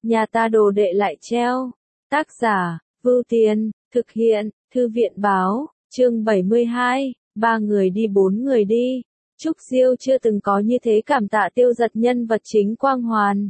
nhà ta đồ đệ lại treo. Tác giả, Vưu Tiên, thực hiện, Thư viện báo, chương 72, 3 người đi 4 người đi. Trúc Diêu chưa từng có như thế cảm tạ Tiêu Dật nhân vật chính quang hoàn.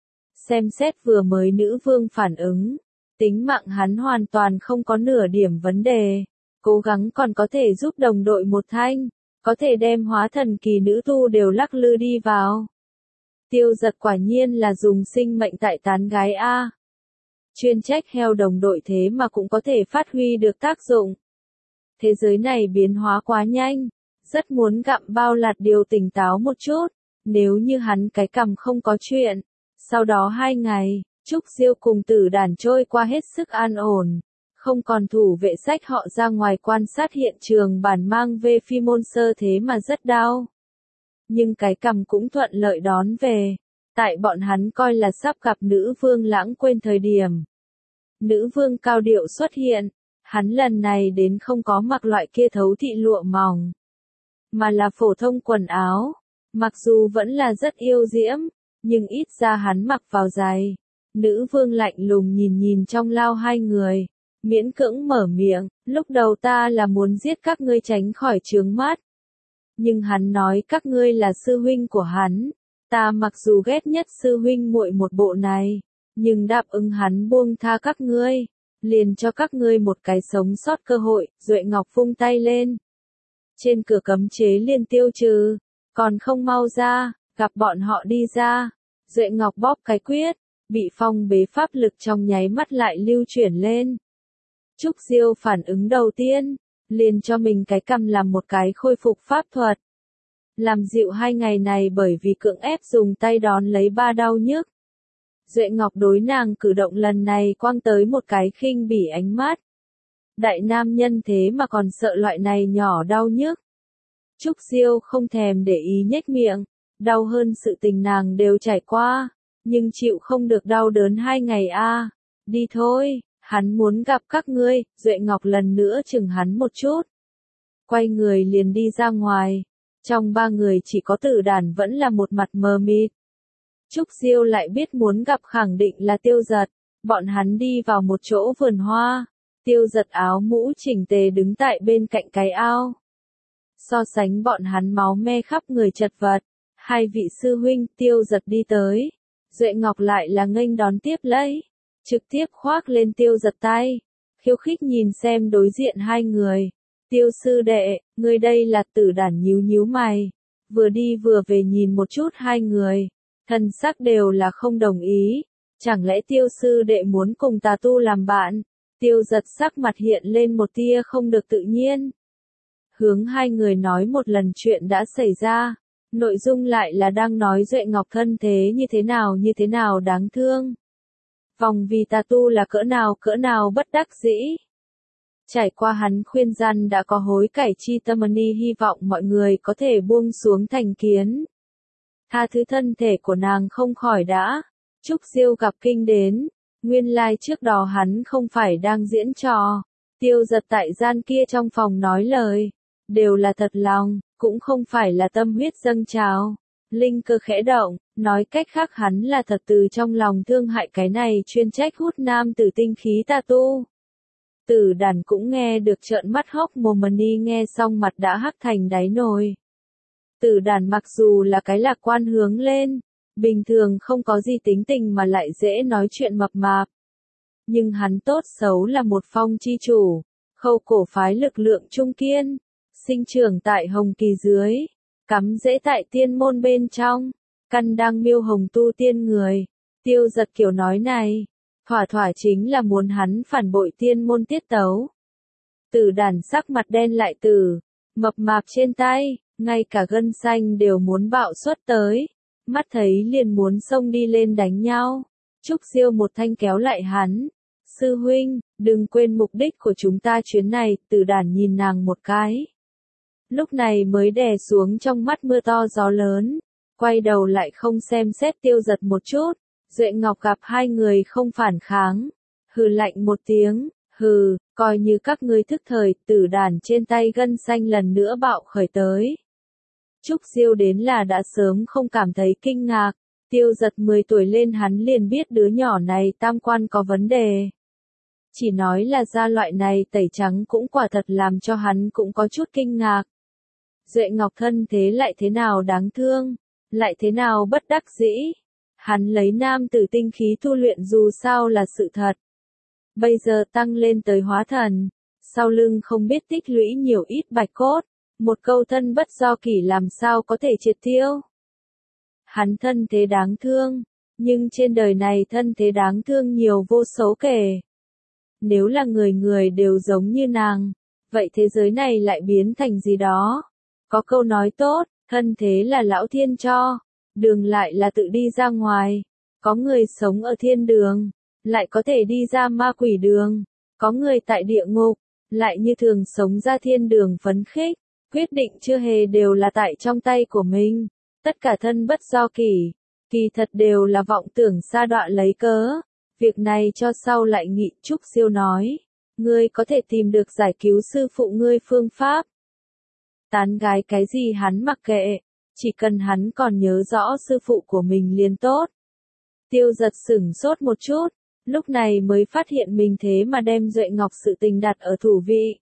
Xem xét vừa mới nữ vương phản ứng, tính mạng hắn hoàn toàn không có nửa điểm vấn đề, cố gắng còn có thể giúp đồng đội một thanh, có thể đem hóa thần kỳ nữ tu đều lắc lư đi vào. Tiêu Dật quả nhiên là dùng sinh mệnh tại tán gái A. Chuyên trách heo đồng đội thế mà cũng có thể phát huy được tác dụng. Thế giới này biến hóa quá nhanh, rất muốn gặm bao lạt điều tỉnh táo một chút, nếu như hắn cái cằm không có chuyện. Sau đó 2 ngày, Trúc Diêu cùng Tử Đản trôi qua hết sức an ổn, không còn thủ vệ sách họ ra ngoài quan sát hiện trường bản mang về phi môn sơ thế mà rất đau. Nhưng cái cằm cũng thuận lợi đón về, tại bọn hắn coi là sắp gặp nữ vương lãng quên thời điểm. Nữ vương cao điệu xuất hiện, hắn lần này đến không có mặc loại kia thấu thị lụa mỏng, mà là phổ thông quần áo, mặc dù vẫn là rất yêu diễm, nhưng ít ra hắn mặc vào giày. Nữ vương lạnh lùng nhìn trong lao 2 người, miễn cưỡng mở miệng, lúc đầu ta là muốn giết các ngươi tránh khỏi chướng mắt. Nhưng hắn nói các ngươi là sư huynh của hắn, ta mặc dù ghét nhất sư huynh muội một bộ này, nhưng đáp ứng hắn buông tha các ngươi, liền cho các ngươi một cái sống sót cơ hội. Duệ Ngọc vung tay lên. Trên cửa cấm chế liền tiêu trừ, còn không mau ra, gặp bọn họ đi ra. Duệ Ngọc bóp cái quyết, bị phong bế pháp lực trong nháy mắt lại lưu chuyển lên. Trúc Diêu phản ứng đầu tiên, liền cho mình cái cằm làm một cái khôi phục pháp thuật. Làm dịu 2 ngày này bởi vì cưỡng ép dùng tay đón lấy 3 đau nhức. Duệ Ngọc đối nàng cử động lần này quăng tới một cái khinh bỉ ánh mắt. Đại nam nhân thế mà còn sợ loại này nhỏ đau nhức. Trúc Diêu không thèm để ý nhếch miệng, đau hơn sự tình nàng đều trải qua, nhưng chịu không được đau đớn 2 ngày a. Đi thôi, hắn muốn gặp các ngươi. Duệ Ngọc lần nữa chừng hắn một chút. Quay người liền đi ra ngoài. Trong 3 người chỉ có Tử Đản vẫn là một mặt mờ mịt. Trúc Diêu lại biết muốn gặp khẳng định là Tiêu Dật. Bọn hắn đi vào một chỗ vườn hoa. Tiêu Dật áo mũ chỉnh tề đứng tại bên cạnh cái ao. So sánh bọn hắn máu me khắp người chật vật. 2 vị sư huynh. Tiêu Dật đi tới. Duệ Ngọc lại là nghênh đón tiếp lấy. Trực tiếp khoác lên Tiêu Dật tay. Khiêu khích nhìn xem đối diện 2 người. Tiêu sư đệ, ngươi đây là. Tử Đản nhíu mày. Vừa đi vừa về nhìn một chút 2 người. Thần sắc đều là không đồng ý. Chẳng lẽ Tiêu sư đệ muốn cùng tà tu làm bạn? Tiêu Dật sắc mặt hiện lên một tia không được tự nhiên. Hướng 2 người nói một lần chuyện đã xảy ra. Nội dung lại là đang nói Duệ Ngọc thân thế như thế nào đáng thương. Vòng vì tà tu là cỡ nào bất đắc dĩ. Trải qua hắn khuyên răn đã có hối cải chi tâm, hy vọng mọi người có thể buông xuống thành kiến. Tha thứ thân thể của nàng không khỏi đã. Trúc Diêu gặp kinh đến. Nguyên lai trước đó hắn không phải đang diễn trò. Tiêu Dật tại gian kia trong phòng nói lời. Đều là thật lòng, cũng không phải là tâm huyết dâng trào. Linh cơ khẽ động, nói cách khác hắn là thật từ trong lòng thương hại cái này chuyên trách hút nam tử tinh khí tà tu. Tử Đản cũng nghe được trợn mắt hốc mồm, nghe xong mặt đã hắc thành đáy nồi. Tử Đản mặc dù là cái lạc quan hướng lên, bình thường không có gì tính tình mà lại dễ nói chuyện mập mạp. Nhưng hắn tốt xấu là một phong chi chủ, Khâu cổ phái lực lượng trung kiên, sinh trưởng tại Hồng Kỳ dưới, cắm rễ tại tiên môn bên trong, căn đang miêu hồng tu tiên người. Tiêu Dật kiểu nói này, thỏa chính là muốn hắn phản bội tiên môn tiết tấu. Tử Đản sắc mặt đen lại mập mạp trên tay, ngay cả gân xanh đều muốn bạo xuất tới, mắt thấy liền muốn xông đi lên đánh nhau. Trúc Diêu một thanh kéo lại hắn. Sư huynh, đừng quên mục đích của chúng ta chuyến này. Tử Đản nhìn nàng một cái. Lúc này mới đè xuống trong mắt mưa to gió lớn, quay đầu lại không xem xét Tiêu Dật một chút. Duệ Ngọc gặp 2 người không phản kháng, hừ lạnh một tiếng, hừ, coi như các ngươi thức thời. Tử Đản trên tay gân xanh lần nữa bạo khởi tới. Trúc Diêu đến là đã sớm không cảm thấy kinh ngạc, Tiêu Giật 10 tuổi lên hắn liền biết đứa nhỏ này tam quan có vấn đề. Chỉ nói là ra loại này tẩy trắng cũng quả thật làm cho hắn cũng có chút kinh ngạc. Duệ Ngọc thân thế lại thế nào đáng thương, lại thế nào bất đắc dĩ. Hắn lấy nam tử tinh khí tu luyện dù sao là sự thật. Bây giờ tăng lên tới hóa thần, sau lưng không biết tích lũy nhiều ít bạch cốt, một câu thân bất do kỷ làm sao có thể triệt tiêu. Hắn thân thế đáng thương, nhưng trên đời này thân thế đáng thương nhiều vô số kể. Nếu là người người đều giống như nàng, vậy thế giới này lại biến thành gì đó. Có câu nói tốt, thân thế là lão thiên cho, đường lại là tự đi ra ngoài. Có người sống ở thiên đường, lại có thể đi ra ma quỷ đường. Có người tại địa ngục, lại như thường sống ra thiên đường phấn khích. Quyết định chưa hề đều là tại trong tay của mình. Tất cả thân bất do kỷ, kỳ thật đều là vọng tưởng sa đọa lấy cớ. Việc này cho sau lại nghị. Trúc Siêu nói, ngươi có thể tìm được giải cứu sư phụ ngươi phương pháp. Tán gái cái gì hắn mặc kệ, chỉ cần hắn còn nhớ rõ sư phụ của mình liền tốt. Tiêu Giật sửng sốt một chút, lúc này mới phát hiện mình thế mà đem Duệ Ngọc sự tình đặt ở thủ vị.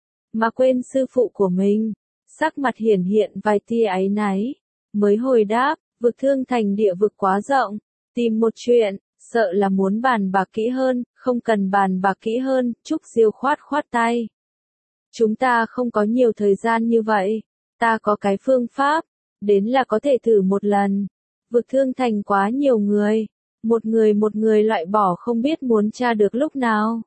Mà quên sư phụ của mình, sắc mặt hiển hiện vài tia áy náy, mới hồi đáp, vực Thương Thành địa vực quá rộng, tìm một chuyện, sợ là muốn bàn bạc kỹ hơn, không cần bàn bạc kỹ hơn. Trúc Diêu khoát khoát tay. Chúng ta không có nhiều thời gian như vậy, ta có cái phương pháp, đến là có thể thử một lần. Vực Thương Thành quá nhiều người, một người loại bỏ không biết muốn tra được lúc nào.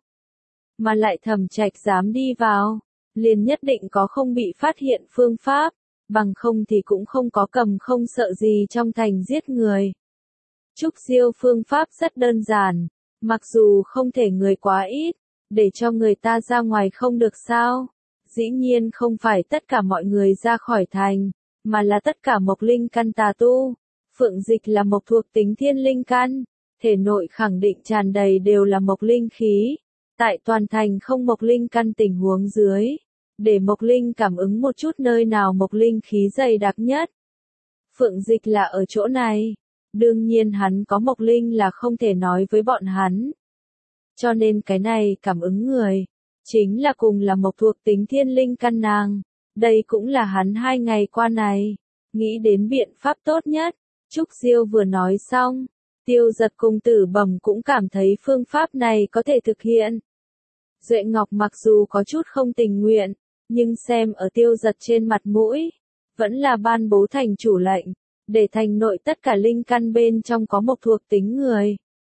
Mà lại Thẩm Trạch dám đi vào, liền nhất định có không bị phát hiện phương pháp, bằng không thì cũng không có cầm không sợ gì trong thành giết người. Trúc Diêu phương pháp rất đơn giản, mặc dù không thể người quá ít, để cho người ta ra ngoài không được sao. Dĩ nhiên không phải tất cả mọi người ra khỏi thành, mà là tất cả mộc linh căn tà tu. Phượng Dịch là mộc thuộc tính thiên linh căn, thể nội khẳng định tràn đầy đều là mộc linh khí. Tại toàn thành không mộc linh căn tình huống dưới, để mộc linh cảm ứng một chút nơi nào mộc linh khí dày đặc nhất. Phượng Dịch là ở chỗ này, đương nhiên hắn có mộc linh là không thể nói với bọn hắn. Cho nên cái này cảm ứng người, chính là cùng là mộc thuộc tính thiên linh căn nàng. Đây cũng là hắn 2 ngày qua này, nghĩ đến biện pháp tốt nhất. Trúc Diêu vừa nói xong, Tiêu Giật cùng Tử Bẩm cũng cảm thấy phương pháp này có thể thực hiện. Duệ Ngọc mặc dù có chút không tình nguyện, nhưng xem ở Tiêu Giật trên mặt mũi, vẫn là ban bố thành chủ lệnh, để thành nội tất cả linh căn bên trong có mộc thuộc tính người.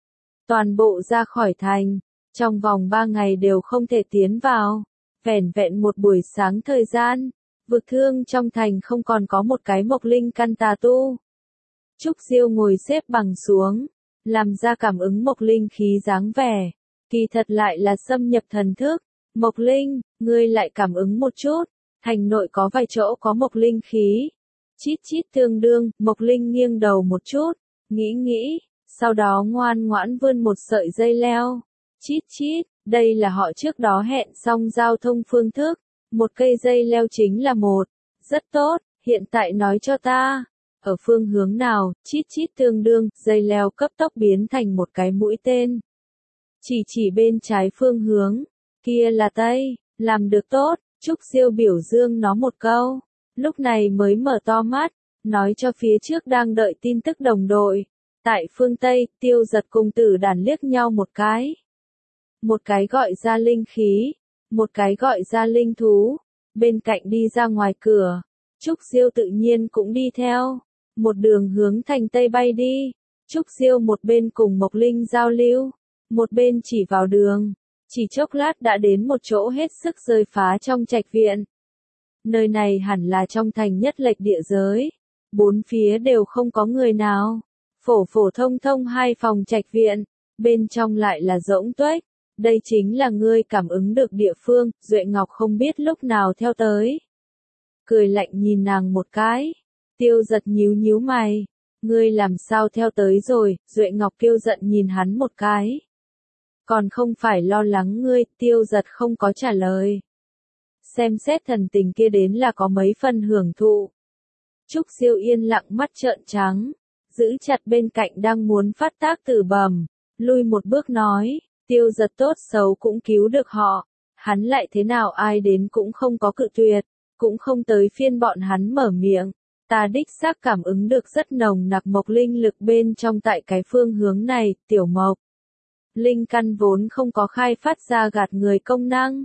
Toàn bộ ra khỏi thành, trong vòng 3 ngày đều không thể tiến vào, vẻn vẹn một buổi sáng thời gian, vực thương trong thành không còn có một cái mộc linh căn tà tu. Trúc Diêu ngồi xếp bằng xuống, làm ra cảm ứng mộc linh khí dáng vẻ, kỳ thật lại là xâm nhập thần thức. Mộc linh, ngươi lại cảm ứng một chút, thành nội có vài chỗ có mộc linh khí. Chít chít tương đương, mộc linh nghiêng đầu một chút, nghĩ, sau đó ngoan ngoãn vươn một sợi dây leo. Chít chít, đây là họ trước đó hẹn xong giao thông phương thức, một cây dây leo chính là một. Rất tốt, hiện tại nói cho ta, ở phương hướng nào. Chít chít tương đương, dây leo cấp tốc biến thành một cái mũi tên. Chỉ bên trái phương hướng, kia là Tây, làm được tốt. Trúc Diêu biểu dương nó một câu, lúc này mới mở to mắt, nói cho phía trước đang đợi tin tức đồng đội. Tại phương Tây, Tiêu Giật cùng Tử Đàn liếc nhau một cái. Một cái gọi ra linh khí, một cái gọi ra linh thú. Bên cạnh đi ra ngoài cửa, Trúc Diêu tự nhiên cũng đi theo. Một đường hướng thành Tây bay đi. Trúc Diêu một bên cùng Mộc Linh giao lưu, một bên chỉ vào đường. Chỉ chốc lát đã đến một chỗ hết sức rơi phá trong trạch viện. Nơi này hẳn là trong thành nhất lệch địa giới. 4 phía đều không có người nào. Phổ thông 2 phòng trạch viện, bên trong lại là rỗng tuếch. Đây chính là ngươi cảm ứng được địa phương. Duệ Ngọc không biết lúc nào theo tới. Cười lạnh nhìn nàng một cái. Tiêu Giật nhíu mày. Ngươi làm sao theo tới rồi? Duệ Ngọc kiêu giận nhìn hắn một cái. Còn không phải lo lắng ngươi. Tiêu Giật không có trả lời. Xem xét thần tình kia đến là có mấy phần hưởng thụ. Trúc Diêu yên lặng mắt trợn trắng. giữ chặt bên cạnh đang muốn phát tác Từ Bầm, lui một bước nói, Tiêu Giật tốt xấu cũng cứu được họ, hắn lại thế nào ai đến cũng không có cự tuyệt, cũng không tới phiên bọn hắn mở miệng. Ta đích xác cảm ứng được rất nồng nặc mộc linh lực bên trong tại cái phương hướng này, tiểu mộc. Linh căn vốn không có khai phát ra gạt người công năng.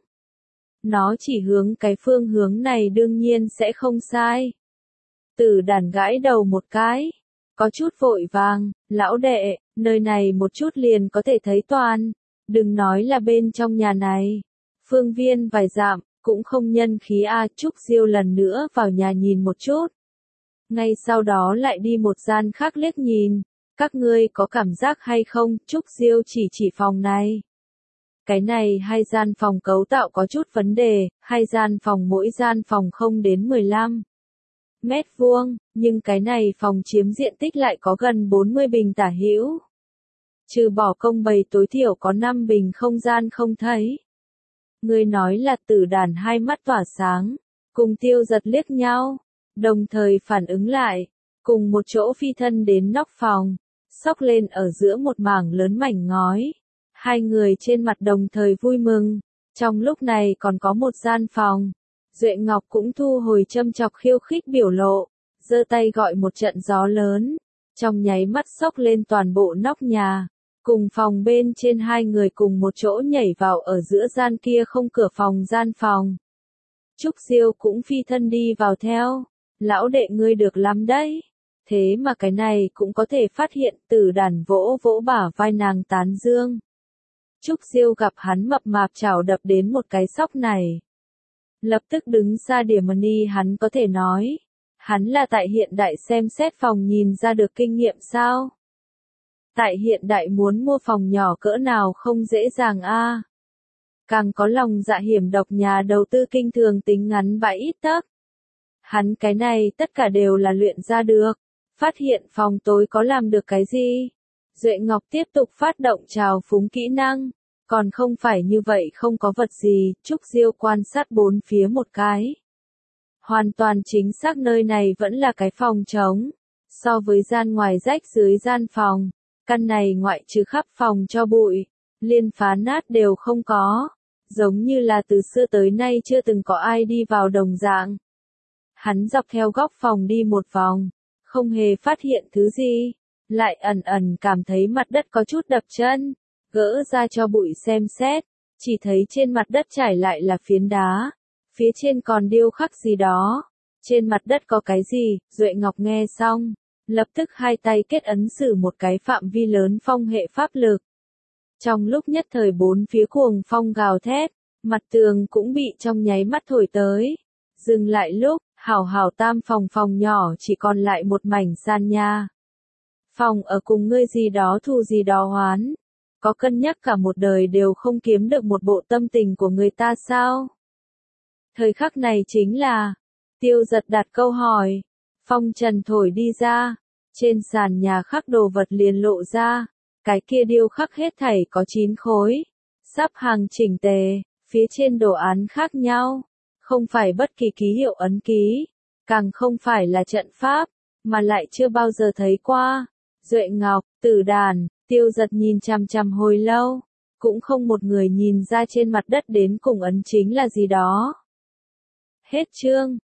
Nó chỉ hướng cái phương hướng này đương nhiên sẽ không sai. Tử Đàn gãi đầu một cái, có chút vội vàng, lão đệ, nơi này một chút liền có thể thấy toàn, đừng nói là bên trong nhà này. Phương viên vài dặm, cũng không nhân khí a. Trúc Diêu lần nữa vào nhà nhìn một chút. Ngay sau đó lại đi một gian khác liếc nhìn, các ngươi có cảm giác hay không? Trúc Diêu chỉ phòng này. Cái này hai gian phòng cấu tạo có chút vấn đề, hai gian phòng mỗi gian phòng không đến 15 mét vuông, nhưng cái này phòng chiếm diện tích lại có gần 40 bình tả hữu. Trừ bỏ công bày tối thiểu có 5 bình không gian không thấy. Người nói là Tử Đàn hai mắt tỏa sáng, cùng Tiêu Giật liếc nhau, đồng thời phản ứng lại, cùng một chỗ phi thân đến nóc phòng, xốc lên ở giữa một mảng lớn mảnh ngói. Hai người trên mặt đồng thời vui mừng, trong lúc này còn có một gian phòng. Duệ Ngọc cũng thu hồi châm chọc khiêu khích biểu lộ, giơ tay gọi một trận gió lớn, trong nháy mắt xốc lên toàn bộ nóc nhà, cùng phòng bên trên hai người cùng một chỗ nhảy vào ở giữa gian kia không cửa phòng gian phòng. Trúc Diêu cũng phi thân đi vào theo, lão đệ ngươi được lắm đấy, thế mà cái này cũng có thể phát hiện. Tử Đàn vỗ vỗ bả vai nàng tán dương. Trúc Diêu gặp hắn mập mạp chảo đập đến một cái sóc này. Lập tức đứng xa điểm ni hắn có thể nói. Hắn là tại hiện đại xem xét phòng nhìn ra được kinh nghiệm sao? Tại hiện đại muốn mua phòng nhỏ cỡ nào không dễ dàng a. Càng có lòng dạ hiểm độc nhà đầu tư kinh thường tính ngắn bãi ít tấc. Hắn cái này tất cả đều là luyện ra được. Phát hiện phòng tối có làm được cái gì? Duệ Ngọc tiếp tục phát động trào phúng kỹ năng. Còn không phải như vậy không có vật gì. Trúc Diêu quan sát bốn phía một cái. Hoàn toàn chính xác nơi này vẫn là cái phòng trống. So với gian ngoài rách dưới gian phòng, căn này ngoại trừ khắp phòng cho bụi, liên phá nát đều không có. Giống như là từ xưa tới nay chưa từng có ai đi vào đồng dạng. Hắn dọc theo góc phòng đi một vòng, không hề phát hiện thứ gì, lại ẩn ẩn cảm thấy mặt đất có chút đập chân, gỡ ra cho bụi xem xét, chỉ thấy trên mặt đất trải lại là phiến đá, phía trên còn điêu khắc gì đó, trên mặt đất có cái gì. Duệ Ngọc nghe xong, lập tức hai tay kết ấn sử một cái phạm vi lớn phong hệ pháp lực. Trong lúc nhất thời bốn phía cuồng phong gào thét, mặt tường cũng bị trong nháy mắt thổi tới. Dừng lại lúc, hảo tam phòng nhỏ chỉ còn lại một mảnh san nha. Phòng ở cùng ngươi gì đó thù gì đó hoán. Có cân nhắc cả một đời đều không kiếm được một bộ tâm tình của người ta sao? Thời khắc này chính là, Tiêu Giật đặt câu hỏi. Phong trần thổi đi ra, trên sàn nhà khắc đồ vật liền lộ ra. Cái kia điêu khắc hết thảy có 9 khối, sắp hàng chỉnh tề, phía trên đồ án khác nhau, không phải bất kỳ ký hiệu ấn ký, càng không phải là trận pháp, mà lại chưa bao giờ thấy qua. Duệ Ngọc, Tử Đàn, Tiêu Giật nhìn chằm chằm hồi lâu, cũng không một người nhìn ra trên mặt đất đến cùng ấn chính là gì đó. Hết chương.